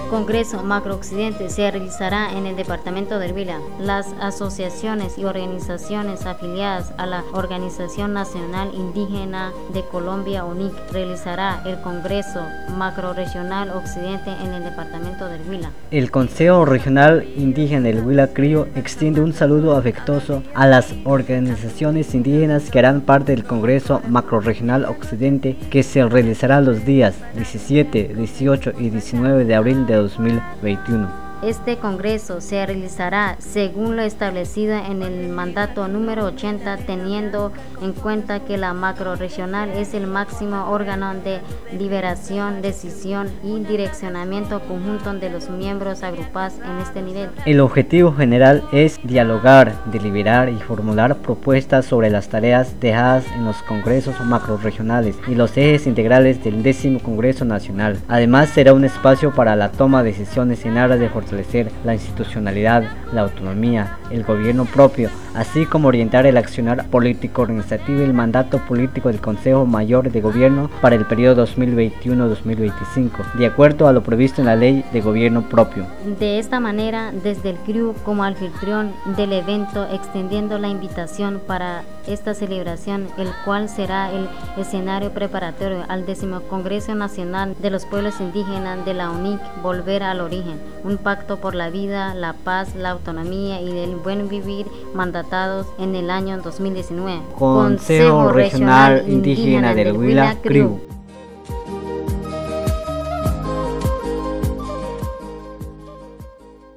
Congreso Macrooccidente se realizará en el departamento del Huila. Las asociaciones y organizaciones afiliadas a la Organización Nacional Indígena de Colombia, ONIC, realizará el Congreso Macrorregional Occidente en el departamento del Huila. El Consejo Regional Indígena del Huila Crío extiende un saludo afectuoso a las organizaciones indígenas que harán parte del Congreso Macrorregional Occidente, que se realizará los días 17, 18 y 19 de abril de 2021. Este congreso se realizará según lo establecido en el mandato número 80, teniendo en cuenta que la macrorregional es el máximo órgano de liberación, decisión y direccionamiento conjunto de los miembros agrupados en este nivel. El objetivo general es dialogar, deliberar y formular propuestas sobre las tareas dejadas en los congresos macrorregionales y los ejes integrales del 10º Congreso Nacional. Además, será un espacio para la toma de decisiones en aras de fortalecer la institucionalidad, la autonomía, el gobierno propio, así como orientar el accionar político organizativo y el mandato político del Consejo Mayor de Gobierno para el periodo 2021-2025, de acuerdo a lo previsto en la Ley de Gobierno Propio. De esta manera, desde el CRIU como anfitrión del evento, extendiendo la invitación para esta celebración, el cual será el escenario preparatorio al 10º Congreso Nacional de los Pueblos Indígenas de la ONIC, Volver al Origen, un pacto por la vida, la paz, la autonomía y el buen vivir, mandatados en el año 2019. Consejo Regional Indígena del Huila Críu.